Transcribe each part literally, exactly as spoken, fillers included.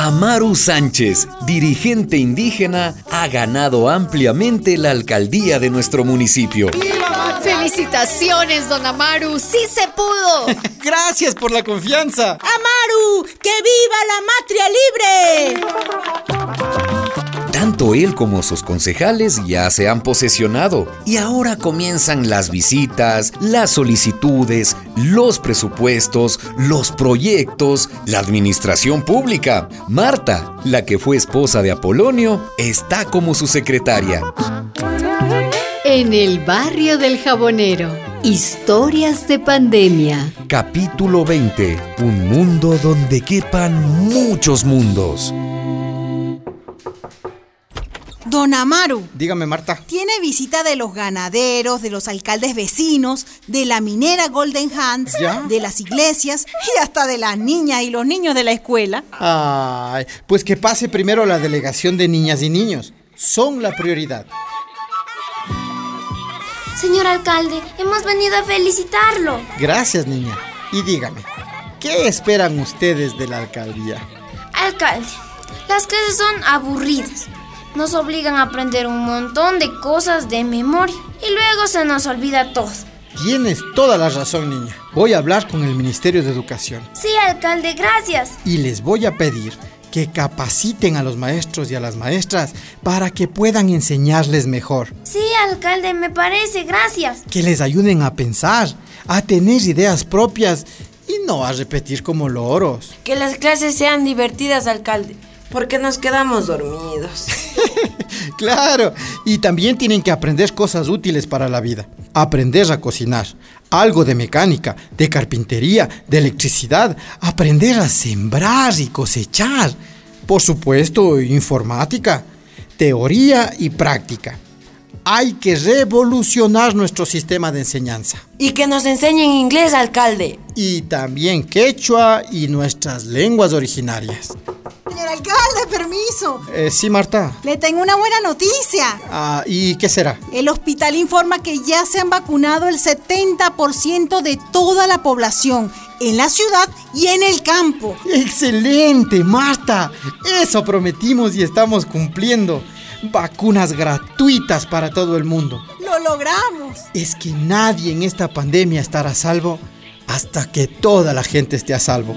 Amaru Sánchez, dirigente indígena, ha ganado ampliamente la alcaldía de nuestro municipio. ¡Felicitaciones, don Amaru! ¡Sí se pudo! ¡Gracias por la confianza! ¡Amaru! ¡Que viva la matria libre! Tanto él como sus concejales ya se han posesionado y ahora comienzan las visitas, las solicitudes, los presupuestos, los proyectos, la administración pública. Marta, la que fue esposa de Apolonio, está como su secretaria. En el barrio del Jabonero, historias de pandemia. Capítulo veinte. Un mundo donde quepan muchos mundos. Don Amaru. Dígame, Marta. Tiene visita de los ganaderos, de los alcaldes vecinos, de la minera Golden Hands, ¿Ya? de las iglesias y hasta de las niñas y los niños de la escuela. Ay, pues que pase primero la delegación de niñas y niños. Son la prioridad. Señor alcalde, hemos venido a felicitarlo. Gracias, niña. Y dígame, ¿qué esperan ustedes de la alcaldía? Alcalde, las clases son aburridas. Nos obligan a aprender un montón de cosas de memoria y luego se nos olvida todo. Tienes toda la razón, niña. Voy a hablar con el Ministerio de Educación. Sí, alcalde, gracias. Y les voy a pedir que capaciten a los maestros y a las maestras para que puedan enseñarles mejor. Sí, alcalde, me parece, gracias. Que les ayuden a pensar, a tener ideas propias y no a repetir como loros. Que las clases sean divertidas, alcalde, porque nos quedamos dormidos. Claro, y también tienen que aprender cosas útiles para la vida. Aprender a cocinar, algo de mecánica, de carpintería, de electricidad, aprender a sembrar y cosechar. Por supuesto, informática, teoría y práctica. Hay que revolucionar nuestro sistema de enseñanza. Y que nos enseñen inglés, alcalde. Y también quechua y nuestras lenguas originarias. Señor alcalde, permiso. Eh, sí, Marta. Le tengo una buena noticia. Ah, ¿y qué será? El hospital informa que ya se han vacunado el setenta por ciento de toda la población, en la ciudad y en el campo. ¡Excelente, Marta! Eso prometimos y estamos cumpliendo. Vacunas gratuitas para todo el mundo. ¡Lo logramos! Es que nadie en esta pandemia estará a salvo hasta que toda la gente esté a salvo.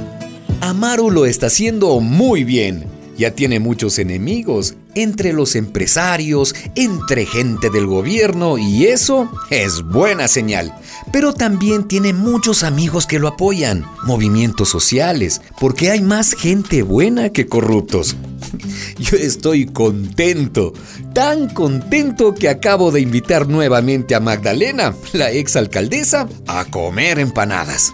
Amaru lo está haciendo muy bien. Ya tiene muchos enemigos entre los empresarios, entre gente del gobierno, y eso es buena señal. Pero también tiene muchos amigos que lo apoyan, movimientos sociales, porque hay más gente buena que corruptos. Yo estoy contento, tan contento que acabo de invitar nuevamente a Magdalena, la exalcaldesa, a comer empanadas.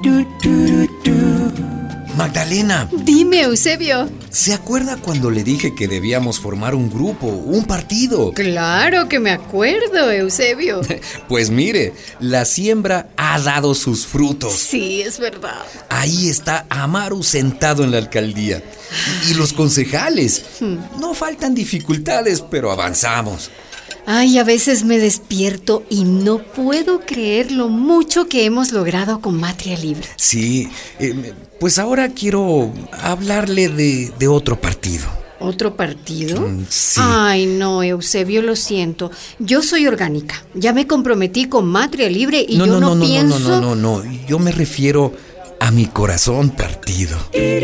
Magdalena. Dime, Eusebio. ¿Se acuerda cuando le dije que debíamos formar un grupo, un partido? Claro que me acuerdo, Eusebio. Pues mire, la siembra ha dado sus frutos. Sí, es verdad. Ahí está Amaru sentado en la alcaldía. Y los concejales. No faltan dificultades, pero avanzamos. Ay, a veces me despierto y no puedo creer lo mucho que hemos logrado con Matria Libre. Sí, eh, pues ahora quiero hablarle de, de otro partido. ¿Otro partido? Mm, sí. Ay, no, Eusebio, lo siento. Yo soy orgánica. Ya me comprometí con Matria Libre y no, yo no, no, no, no, pienso... No, no, no, no, yo me refiero a mi corazón partido.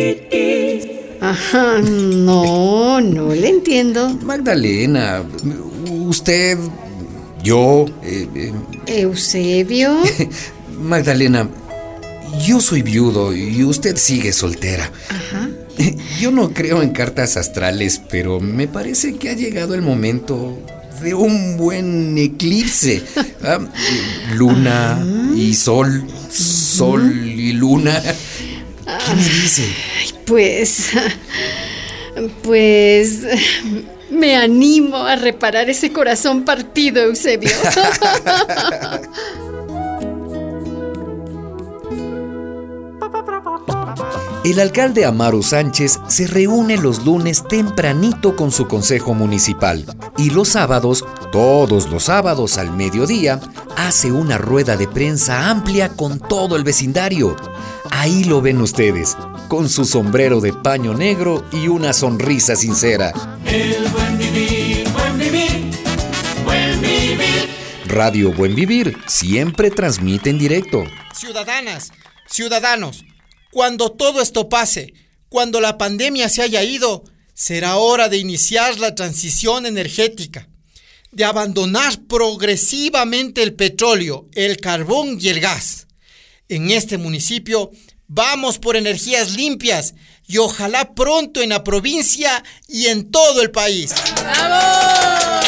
Ajá, no, no le entiendo. Magdalena, usted, yo... Eh, eh, ¿Eusebio? Magdalena, yo soy viudo y usted sigue soltera. Ajá. Yo no creo en cartas astrales, pero me parece que ha llegado el momento de un buen eclipse. Ah, luna Ajá. y sol, sol Ajá. y luna. ¿Qué me dice? Ay, pues... Pues... Me animo a reparar ese corazón partido, Eusebio. El alcalde Amaru Sánchez se reúne los lunes tempranito con su consejo municipal y los sábados, todos los sábados al mediodía, hace una rueda de prensa amplia con todo el vecindario. Ahí lo ven ustedes, con su sombrero de paño negro y una sonrisa sincera. El buen vivir, buen vivir, buen vivir. Radio Buen Vivir siempre transmite en directo. Ciudadanas, ciudadanos, cuando todo esto pase, cuando la pandemia se haya ido, será hora de iniciar la transición energética, de abandonar progresivamente el petróleo, el carbón y el gas. En este municipio vamos por energías limpias y ojalá pronto en la provincia y en todo el país. ¡Bravo!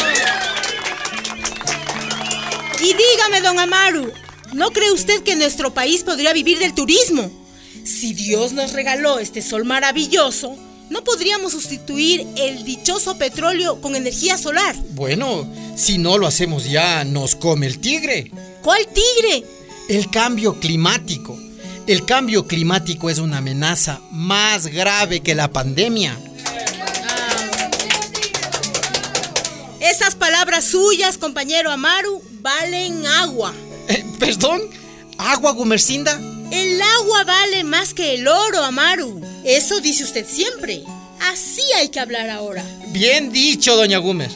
Y dígame, don Amaru, ¿no cree usted que nuestro país podría vivir del turismo? Si Dios nos regaló este sol maravilloso, ¿no podríamos sustituir el dichoso petróleo con energía solar? Bueno, si no lo hacemos ya, nos come el tigre. ¿Cuál tigre? El cambio climático. El cambio climático es una amenaza más grave que la pandemia. Ah. Esas palabras suyas, compañero Amaru, valen agua. Eh, ¿Perdón? ¿Agua, Gumercinda? El agua vale más que el oro, Amaru. Eso dice usted siempre. Así hay que hablar ahora. Bien dicho, doña Gumer.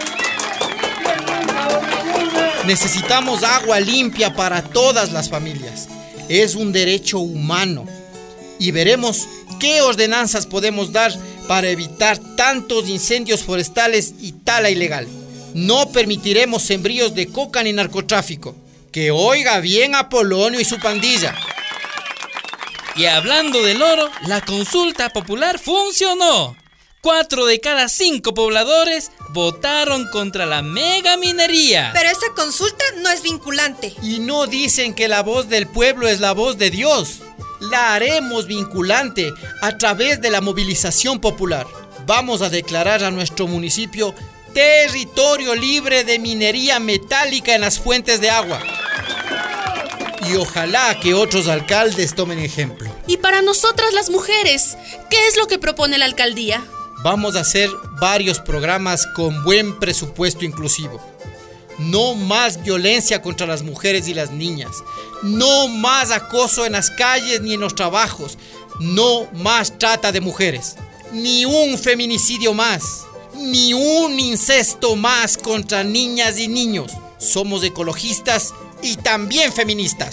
Necesitamos agua limpia para todas las familias. Es un derecho humano. Y veremos qué ordenanzas podemos dar para evitar tantos incendios forestales y tala ilegal. No permitiremos sembríos de coca ni narcotráfico. Que oiga bien a Polonio y su pandilla. Y hablando del oro, la consulta popular funcionó. Cuatro de cada cinco pobladores votaron contra la mega minería. Pero esa consulta no es vinculante. Y no dicen que la voz del pueblo es la voz de Dios. La haremos vinculante a través de la movilización popular. Vamos a declarar a nuestro municipio territorio libre de minería metálica en las fuentes de agua. Y ojalá que otros alcaldes tomen ejemplo. Y para nosotras las mujeres, ¿qué es lo que propone la alcaldía? Vamos a hacer varios programas con buen presupuesto inclusivo. No más violencia contra las mujeres y las niñas. No más acoso en las calles ni en los trabajos. No más trata de mujeres. Ni un feminicidio más. Ni un incesto más contra niñas y niños. Somos ecologistas y también feministas.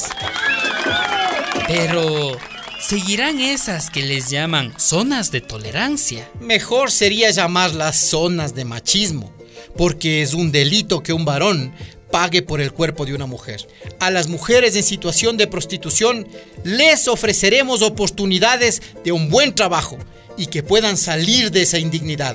Pero ¿seguirán esas que les llaman zonas de tolerancia? Mejor sería llamarlas zonas de machismo, porque es un delito que un varón pague por el cuerpo de una mujer. A las mujeres en situación de prostitución les ofreceremos oportunidades de un buen trabajo y que puedan salir de esa indignidad.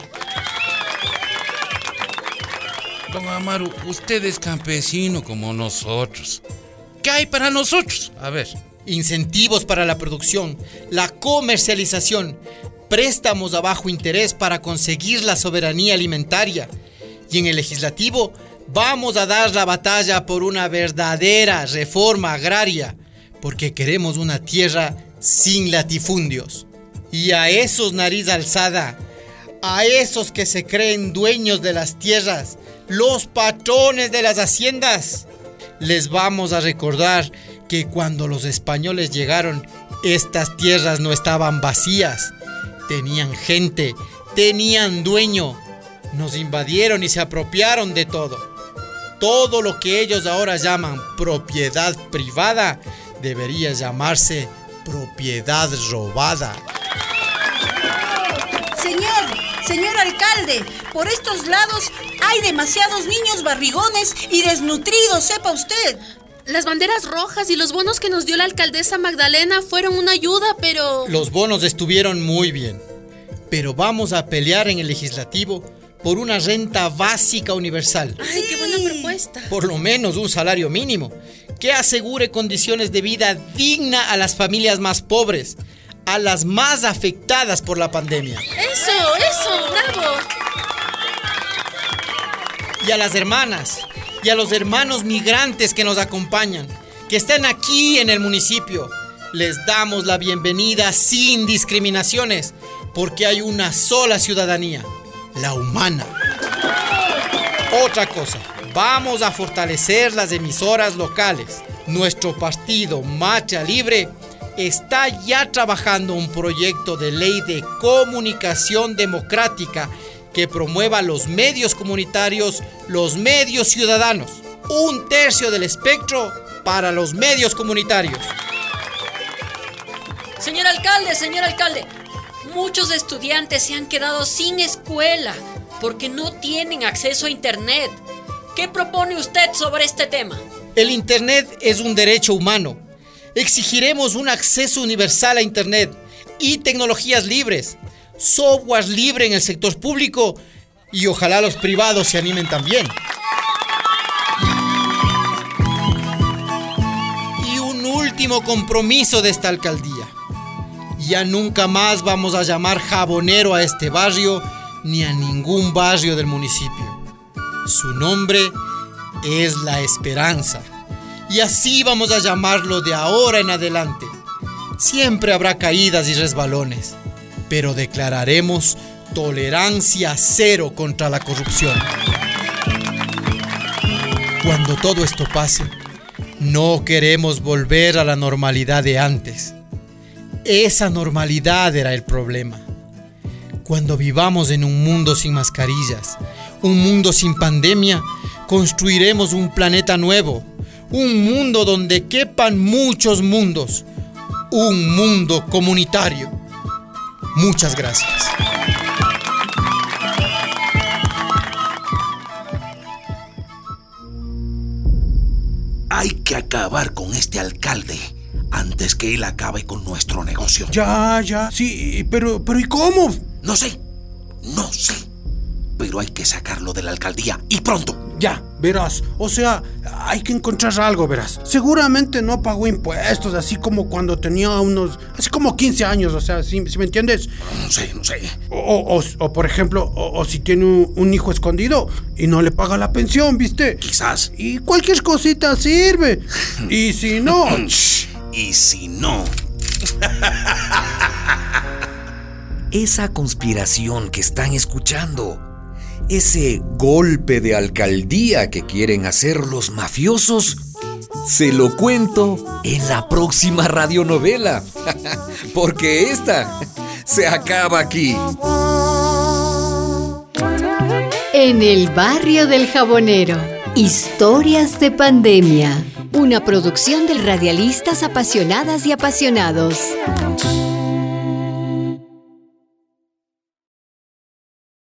Don Amaru, usted es campesino como nosotros. ¿Qué hay para nosotros? A ver. Incentivos para la producción, la comercialización, préstamos a bajo interés para conseguir la soberanía alimentaria. Y en el legislativo vamos a dar la batalla por una verdadera reforma agraria, porque queremos una tierra sin latifundios. Y a esos nariz alzada, a esos que se creen dueños de las tierras, los patrones de las haciendas, les vamos a recordar que cuando los españoles llegaron, estas tierras no estaban vacías. Tenían gente, tenían dueño. Nos invadieron y se apropiaron de todo. Todo lo que ellos ahora llaman propiedad privada debería llamarse propiedad robada. Señor, señor alcalde, por estos lados hay demasiados niños barrigones y desnutridos, sepa usted. Las banderas rojas y los bonos que nos dio la alcaldesa Magdalena fueron una ayuda, pero... Los bonos estuvieron muy bien, pero vamos a pelear en el legislativo por una renta básica universal. ¡Ay, sí, qué buena propuesta! Por lo menos un salario mínimo, que asegure condiciones de vida digna a las familias más pobres, a las más afectadas por la pandemia. ¡Eso, eso! ¡Bravo! Y a las hermanas y a los hermanos migrantes que nos acompañan, que están aquí en el municipio, les damos la bienvenida sin discriminaciones, porque hay una sola ciudadanía, la humana. Otra cosa, vamos a fortalecer las emisoras locales. Nuestro partido Marcha Libre está ya trabajando un proyecto de ley de comunicación democrática que promueva los medios comunitarios, los medios ciudadanos. Un tercio del espectro para los medios comunitarios. Señor alcalde, señor alcalde, muchos estudiantes se han quedado sin escuela porque no tienen acceso a internet. ¿Qué propone usted sobre este tema? El internet es un derecho humano. Exigiremos un acceso universal a internet y tecnologías libres, software libre en el sector público y ojalá los privados se animen también. Y un último compromiso de esta alcaldía. Ya nunca más vamos a llamar jabonero a este barrio ni a ningún barrio del municipio. Su nombre es La Esperanza. Y así vamos a llamarlo de ahora en adelante. Siempre habrá caídas y resbalones, pero declararemos tolerancia cero contra la corrupción. Cuando todo esto pase, no queremos volver a la normalidad de antes. Esa normalidad era el problema. Cuando vivamos en un mundo sin mascarillas, un mundo sin pandemia, construiremos un planeta nuevo, un mundo donde quepan muchos mundos, un mundo comunitario. Muchas gracias. Hay que acabar con este alcalde antes que él acabe con nuestro negocio. Ya, ya, sí, pero, pero ¿y cómo? No sé, no sé, pero hay que sacarlo de la alcaldía y pronto. Ya, verás, o sea, hay que encontrar algo, verás. Seguramente no pagó impuestos, así como cuando tenía unos, así como quince años, o sea, ¿sí, ¿sí me entiendes? No sé, no sé. O, o, o por ejemplo, o, o si tiene un, un hijo escondido y no le paga la pensión, ¿viste? Quizás. Y cualquier cosita sirve. Y si no... Y si no... Esa conspiración que están escuchando, ese golpe de alcaldía que quieren hacer los mafiosos, se lo cuento en la próxima radionovela, porque esta se acaba aquí. En el barrio del Jabonero, historias de pandemia, una producción de radialistas apasionadas y apasionados.